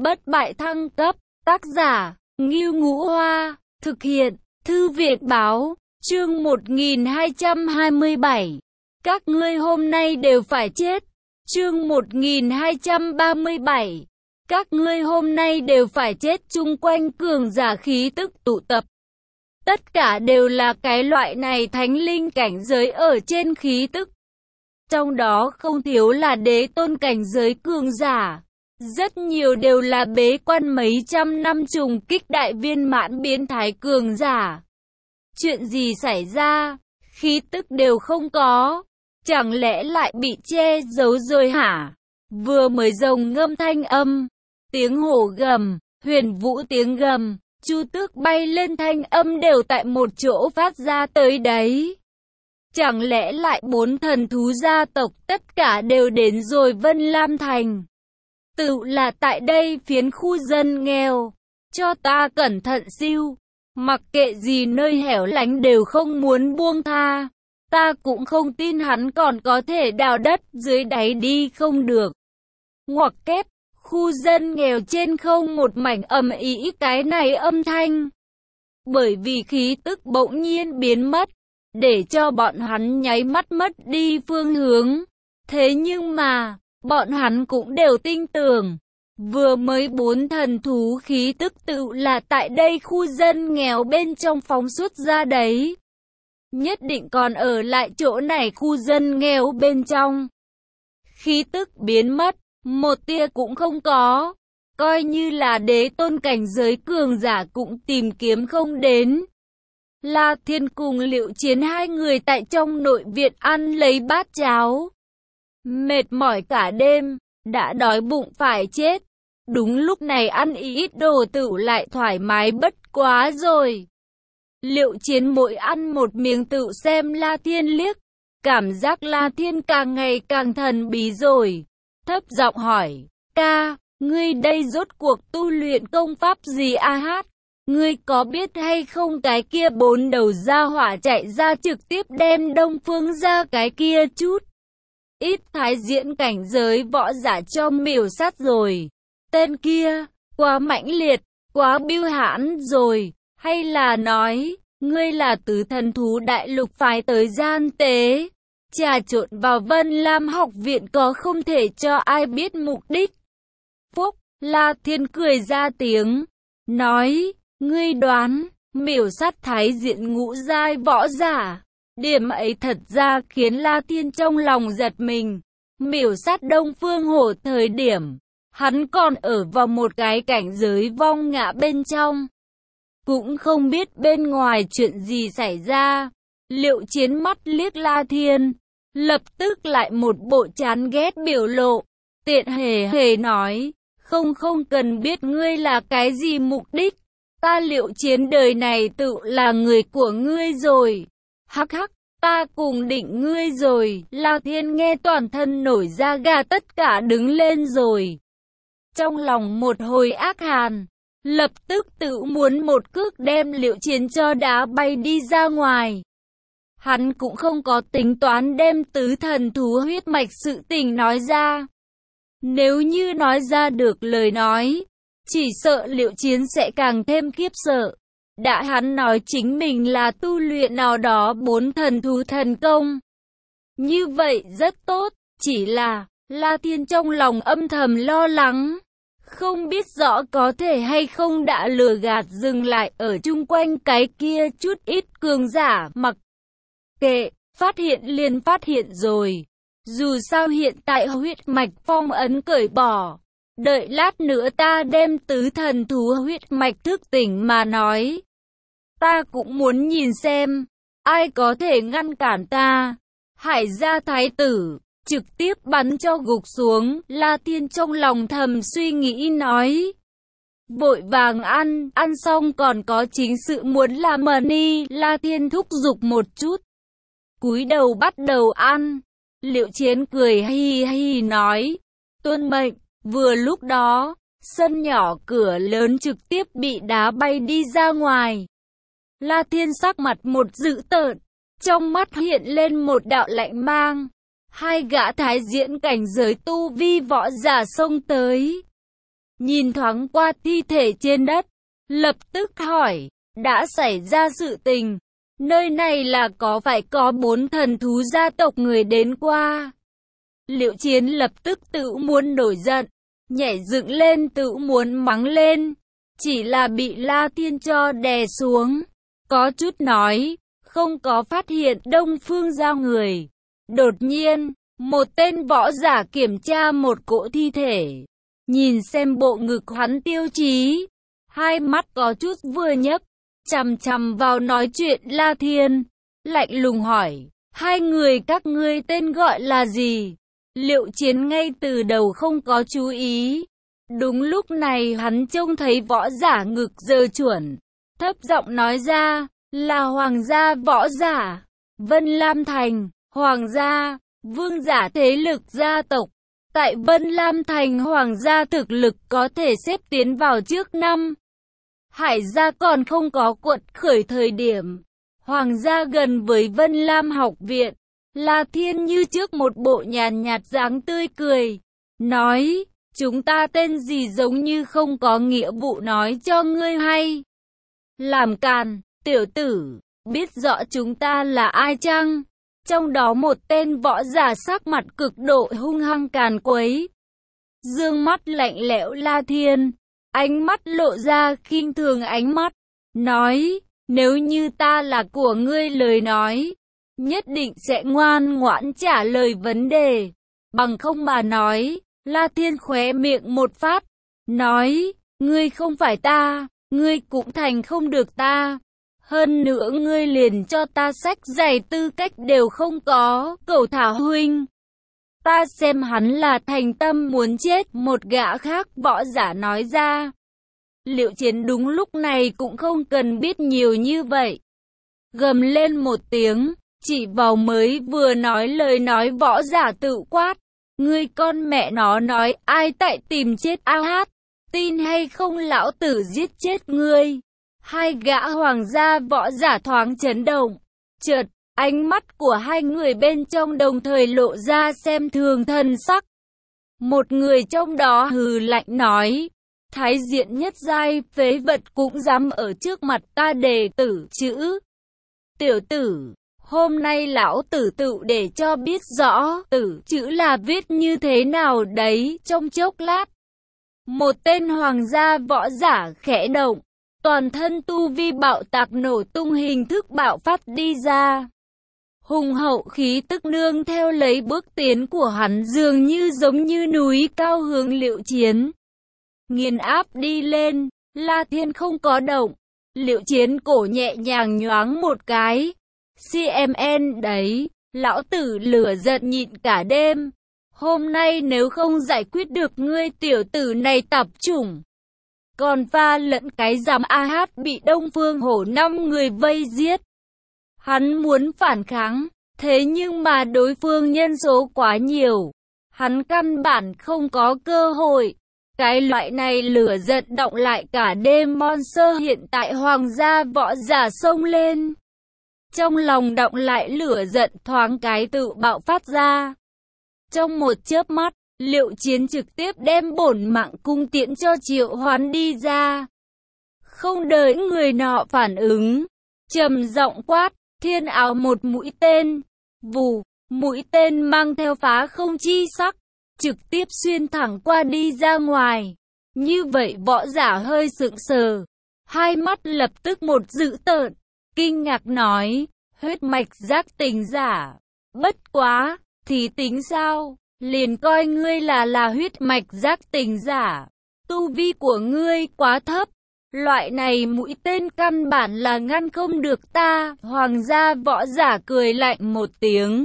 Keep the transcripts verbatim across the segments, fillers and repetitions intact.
Bất bại thăng cấp, tác giả, Ngưu Ngũ Hoa, thực hiện, Thư viện Báo, chương một nghìn hai trăm hai mươi bảy. Các ngươi hôm nay đều phải chết. Chương một nghìn hai trăm ba mươi bảy. Các ngươi hôm nay đều phải chết. Chung quanh cường giả khí tức tụ tập. Tất cả đều là cái loại này thánh linh cảnh giới ở trên khí tức. Trong đó không thiếu là đế tôn cảnh giới cường giả. Rất nhiều đều là bế quan mấy trăm năm trùng kích đại viên mãn biến thái cường giả. Chuyện gì xảy ra? Khí tức đều không có. Chẳng lẽ lại bị che giấu rồi hả? Vừa mới rồng ngâm thanh âm, tiếng hổ gầm, huyền vũ tiếng gầm, chu tước bay lên thanh âm đều tại một chỗ phát ra tới đấy. Chẳng lẽ lại bốn thần thú gia tộc tất cả đều đến rồi Vân Lam Thành? Tự là tại đây phiến khu dân nghèo. Cho ta cẩn thận siêu. Mặc kệ gì nơi hẻo lánh đều không muốn buông tha. Ta cũng không tin hắn còn có thể đào đất dưới đáy đi không được. Ngoặc kép, khu dân nghèo trên không một mảnh ầm ĩ cái này âm thanh. Bởi vì khí tức bỗng nhiên biến mất, để cho bọn hắn nháy mắt mất đi phương hướng. Thế nhưng mà, bọn hắn cũng đều tin tưởng. Vừa mới bốn thần thú khí tức tự là tại đây khu dân nghèo bên trong phóng xuất ra đấy. Nhất định còn ở lại chỗ này khu dân nghèo bên trong. Khí tức biến mất, một tia cũng không có. Coi như là đế tôn cảnh giới cường giả cũng tìm kiếm không đến. La Thiên cùng Liệu Chiến hai người tại trong nội viện ăn lấy bát cháo. Mệt mỏi cả đêm, đã đói bụng phải chết. Đúng lúc này ăn ít đồ tự lại thoải mái bất quá rồi. Liệu Chiến mỗi ăn một miếng tự xem La Thiên liếc. Cảm giác La Thiên càng ngày càng thần bí rồi. Thấp giọng hỏi, ca, ngươi đây rốt cuộc tu luyện công pháp gì a hát? Ngươi có biết hay không cái kia bốn đầu gia hỏa chạy ra trực tiếp đem Đông Phương ra cái kia chút. Ít thái diễn cảnh giới võ giả cho miểu sát rồi. Tên kia, quá mãnh liệt, quá biêu hãn rồi. Hay là nói, ngươi là tứ thần thú đại lục phái tới gian tế. Trà trộn vào Vân Lam học viện có không thể cho ai biết mục đích. Phúc, La Thiên cười ra tiếng. Nói, ngươi đoán, miểu sát thái diện ngũ giai võ giả. Điểm ấy thật ra khiến La Thiên trong lòng giật mình. Miểu sát Đông Phương Hổ thời điểm, hắn còn ở vào một cái cảnh giới vong ngã bên trong. Cũng không biết bên ngoài chuyện gì xảy ra. Liệu Chiến mắt liếc La Thiên, lập tức lại một bộ chán ghét biểu lộ. Tiện hề hề nói, không không cần biết ngươi là cái gì mục đích. Ta Liệu Chiến đời này tự là người của ngươi rồi. Hắc hắc, ta cùng định ngươi rồi. La Thiên nghe toàn thân nổi da gà tất cả đứng lên rồi. Trong lòng một hồi ác hàn, lập tức tự muốn một cước đem Liệu Chiến cho đá bay đi ra ngoài. Hắn cũng không có tính toán đem tứ thần thú huyết mạch sự tình nói ra. Nếu như nói ra được lời nói, chỉ sợ Liệu Chiến sẽ càng thêm khiếp sợ. Đã hắn nói chính mình là tu luyện nào đó bốn thần thú thần công. Như vậy rất tốt, chỉ là La Thiên trong lòng âm thầm lo lắng. Không biết rõ có thể hay không đã lừa gạt dừng lại ở chung quanh cái kia chút ít cường giả mặc kệ, phát hiện liền phát hiện rồi. Dù sao hiện tại huyết mạch phong ấn cởi bỏ. Đợi lát nữa ta đem tứ thần thú huyết mạch thức tỉnh mà nói. Ta cũng muốn nhìn xem, ai có thể ngăn cản ta. Hải gia thái tử, trực tiếp bắn cho gục xuống. La Thiên trong lòng thầm suy nghĩ nói. Vội vàng ăn, ăn xong còn có chính sự muốn làm mờ ni. La Thiên thúc giục một chút. Cúi đầu bắt đầu ăn. Liệu Chiến cười hi hi nói. Tuân mệnh. Vừa lúc đó, sân nhỏ cửa lớn trực tiếp bị đá bay đi ra ngoài. La Thiên sắc mặt một dữ tợn, trong mắt hiện lên một đạo lạnh mang. Hai gã thái diễn cảnh giới tu vi võ giả xông tới. nhìn thoáng qua thi thể trên đất, lập tức hỏi, đã xảy ra sự tình, nơi này là có phải có bốn thần thú gia tộc người đến qua? Liệu Chiến lập tức tự muốn nổi giận, nhảy dựng lên tự muốn mắng lên, chỉ là bị La Thiên cho đè xuống, có chút nói, không có phát hiện Đông Phương Giao người. Đột nhiên, một tên võ giả kiểm tra một cỗ thi thể, nhìn xem bộ ngực hắn tiêu chí, hai mắt có chút vừa nhấc, chằm chằm vào nói chuyện La Thiên, lạnh lùng hỏi, hai người các ngươi tên gọi là gì? Liệu Chiến ngay từ đầu không có chú ý. Đúng lúc này hắn trông thấy võ giả ngực giơ chuẩn, thấp giọng nói ra, là hoàng gia võ giả, Vân Lam Thành, hoàng gia, vương giả thế lực gia tộc. Tại Vân Lam Thành hoàng gia thực lực có thể xếp tiến vào trước năm. Hải gia còn không có quật khởi thời điểm. Hoàng gia gần với Vân Lam học viện. La Thiên như trước một bộ nhàn nhạt dáng tươi cười. Nói, chúng ta tên gì giống như không có nghĩa vụ nói cho ngươi hay. Làm càn, tiểu tử, biết rõ chúng ta là ai chăng? Trong đó một tên võ giả sắc mặt cực độ hung hăng càn quấy. Dương mắt lạnh lẽo La Thiên, ánh mắt lộ ra khinh thường ánh mắt. Nói, nếu như ta là của ngươi lời nói, nhất định sẽ ngoan ngoãn trả lời vấn đề. Bằng không mà nói, La Thiên khóe miệng một phát. Nói, ngươi không phải ta, ngươi cũng thành không được ta. Hơn nữa ngươi liền cho ta sách giày tư cách đều không có, cẩu thả huynh. Ta xem hắn là thành tâm muốn chết, một gã khác võ giả nói ra. Liệu Chiến đúng lúc này cũng không cần biết nhiều như vậy. Gầm lên một tiếng, chỉ vào mới vừa nói lời nói võ giả tự quát. Ngươi con mẹ nó nói ai tại tìm chết a hát, tin hay không lão tử giết chết ngươi. Hai gã hoàng gia võ giả thoáng chấn động, chợt, ánh mắt của hai người bên trong đồng thời lộ ra xem thường thần sắc. Một người trong đó hừ lạnh nói, thái diện nhất giai phế vật cũng dám ở trước mặt ta đề tử chữ. Tiểu tử, hôm nay lão tử tự để cho biết rõ tử chữ là viết như thế nào đấy. Trong chốc lát, một tên hoàng gia võ giả khẽ động, toàn thân tu vi bạo tạc nổ tung hình thức bạo phát đi ra. Hùng hậu khí tức nương theo lấy bước tiến của hắn dường như giống như núi cao hướng Liệu Chiến nghiền áp đi lên. La Thiên không có động, Liệu Chiến cổ nhẹ nhàng nhoáng một cái. xê em en đấy, lão tử lửa giận nhịn cả đêm. Hôm nay nếu không giải quyết được ngươi tiểu tử này tạp chủng, còn pha lẫn cái giám a hát bị Đông Phương Hổ năm người vây giết. Hắn muốn phản kháng, thế nhưng mà đối phương nhân số quá nhiều, hắn căn bản không có cơ hội. Cái loại này lửa giận động lại cả đêm. Monster hiện tại hoàng gia võ giả xông lên, trong lòng động lại lửa giận thoáng cái tự bạo phát ra. Trong một chớp mắt, Liệu Chiến trực tiếp đem bổn mạng cung tiễn cho triệu hoán đi ra. Không đợi người nọ phản ứng, trầm giọng quát, thiên áo một mũi tên. Vù, mũi tên mang theo phá không chi sắc, trực tiếp xuyên thẳng qua đi ra ngoài. Như vậy võ giả hơi sững sờ, hai mắt lập tức một dữ tợn, kinh ngạc nói, huyết mạch giác tỉnh giả. Bất quá, thì tính sao? Liền coi ngươi là là huyết mạch giác tỉnh giả. Tu vi của ngươi quá thấp. Loại này mũi tên căn bản là ngăn không được ta. Hoàng gia võ giả cười lạnh một tiếng,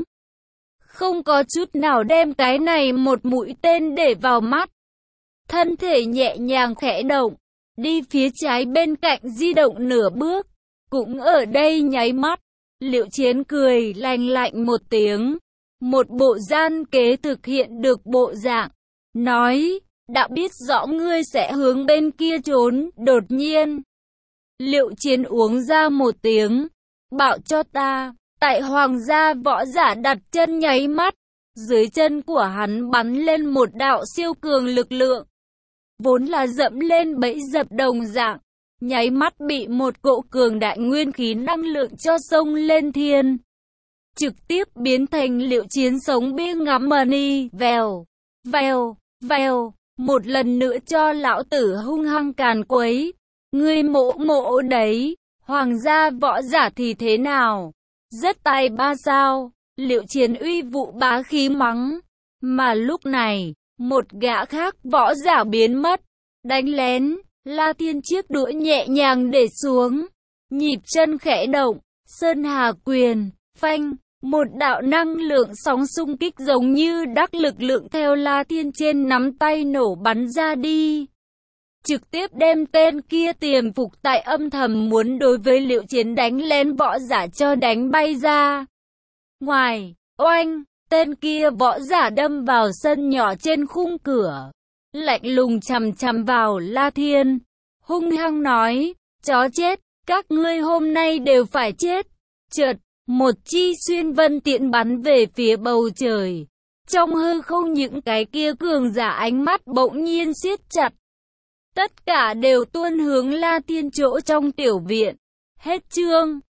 không có chút nào đem cái này một mũi tên để vào mắt. Thân thể nhẹ nhàng khẽ động, đi phía trái bên cạnh di động nửa bước. Cũng ở đây nháy mắt, Liệu Chiến cười lạnh lạnh một tiếng, một bộ gian kế thực hiện được bộ dạng, nói, đã biết rõ ngươi sẽ hướng bên kia trốn. Đột nhiên, Liệu Chiến uống ra một tiếng, bảo cho ta. Tại hoàng gia võ giả đặt chân nháy mắt, dưới chân của hắn bắn lên một đạo siêu cường lực lượng. vốn là dẫm lên bẫy dập đồng dạng, nháy mắt bị một cỗ cường đại nguyên khí năng lượng cho sông lên thiên. Trực tiếp biến thành Liệu Chiến sống biếng ngắm money, vèo, vèo, vèo, một lần nữa cho lão tử hung hăng càn quấy. Ngươi mộ mộ đấy, hoàng gia võ giả thì thế nào? Rất tài ba sao? Liệu Chiến uy vũ bá khí mắng. Mà lúc này, một gã khác võ giả biến mất, đánh lén, La Thiên chiếc đũa nhẹ nhàng để xuống, nhịp chân khẽ động, Sơn Hà quyền, phanh, một đạo năng lượng sóng xung kích giống như đắc lực lượng theo La Thiên trên nắm tay nổ bắn ra đi. Trực tiếp đem tên kia tiềm phục tại âm thầm muốn đối với Liệu Chiến đánh lén võ giả cho đánh bay ra. Ngoài, oanh, tên kia võ giả đâm vào sân nhỏ trên khung cửa, lạnh lùng chằm chằm vào La Thiên, hung hăng nói, chó chết, các ngươi hôm nay đều phải chết. Chợt, một chi xuyên vân tiễn bắn về phía bầu trời. Trong hư không những cái kia cường giả ánh mắt bỗng nhiên siết chặt. Tất cả đều tuôn hướng La Thiên chỗ trong tiểu viện. Hết chương.